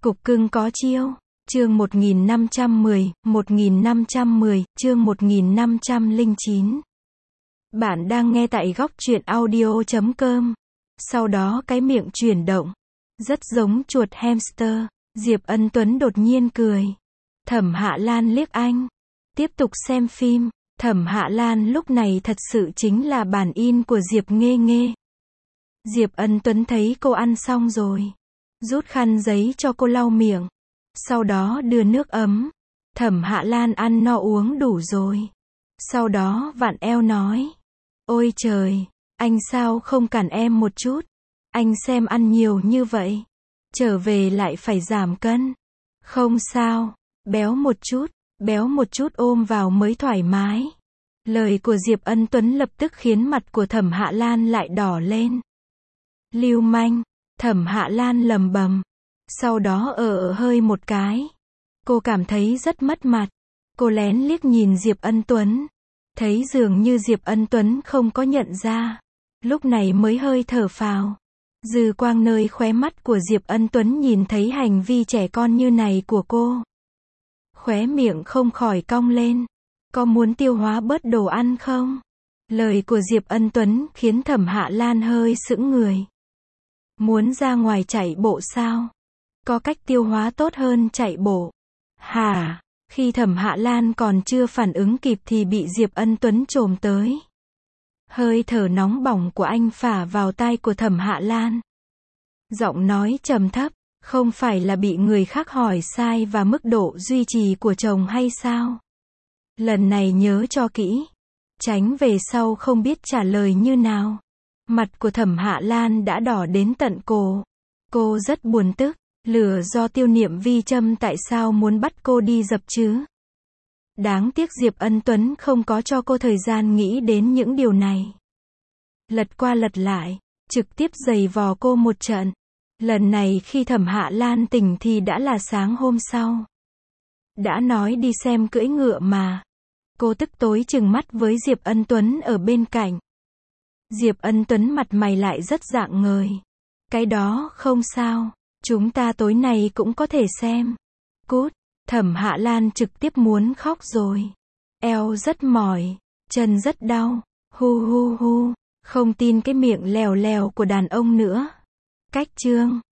Cục cưng có chiêu. Chương 1510, chương 1509. Bạn đang nghe tại góc truyện audio.com. Sau đó cái miệng chuyển động. Rất giống chuột hamster. Diệp Ân Tuấn đột nhiên cười. Thẩm Hạ Lan liếc anh. Tiếp tục xem phim. Thẩm Hạ Lan lúc này thật sự chính là bản in của Diệp Nghê Nghê. Diệp Ân Tuấn thấy cô ăn xong rồi. Rút khăn giấy cho cô lau miệng. Sau đó đưa nước ấm. Thẩm Hạ Lan ăn no uống đủ rồi. Sau đó vặn eo nói. Ôi trời, anh sao không cản em một chút? Anh xem ăn nhiều như vậy. Trở về lại phải giảm cân. Không sao, béo một chút ôm vào mới thoải mái. Lời của Diệp Ân Tuấn lập tức khiến mặt của Thẩm Hạ Lan lại đỏ lên. Lưu manh, Thẩm Hạ Lan lầm bầm. Sau đó hơi một cái. Cô cảm thấy rất mất mặt. Cô lén liếc nhìn Diệp Ân Tuấn. Thấy dường như Diệp Ân Tuấn không có nhận ra. Lúc này mới hơi thở phào. Dư quang nơi khóe mắt của Diệp Ân Tuấn nhìn thấy hành vi trẻ con như này của cô. Khóe miệng không khỏi cong lên. Có muốn tiêu hóa bớt đồ ăn không? Lời của Diệp Ân Tuấn khiến Thẩm Hạ Lan hơi sững người. Muốn ra ngoài chạy bộ sao? Có cách tiêu hóa tốt hơn chạy bộ. Hả? Khi Thẩm Hạ Lan còn chưa phản ứng kịp thì bị Diệp Ân Tuấn chồm tới. Hơi thở nóng bỏng của anh phả vào tai của Thẩm Hạ Lan. Giọng nói trầm thấp, không phải là bị người khác hỏi sai và mức độ duy trì của chồng hay sao? Lần này nhớ cho kỹ. Tránh về sau không biết trả lời như nào. Mặt của Thẩm Hạ Lan đã đỏ đến tận cổ. Cô rất buồn tức. Lửa do Tiêu Niệm Vi châm tại sao muốn bắt cô đi dập chứ? Đáng tiếc Diệp Ân Tuấn không có cho cô thời gian nghĩ đến những điều này. Lật qua lật lại, trực tiếp giày vò cô một trận. Lần này khi Thẩm Hạ Lan tỉnh thì đã là sáng hôm sau. Đã nói đi xem cưỡi ngựa mà. Cô tức tối trừng mắt với Diệp Ân Tuấn ở bên cạnh. Diệp Ân Tuấn mặt mày lại rất rạng ngời. Cái đó không sao. Chúng ta tối nay cũng có thể xem. Cút, Thẩm Hạ Lan trực tiếp muốn khóc rồi. Eo rất mỏi, chân rất đau, hu hu hu, không tin cái miệng lèo lèo của đàn ông nữa. Cách chương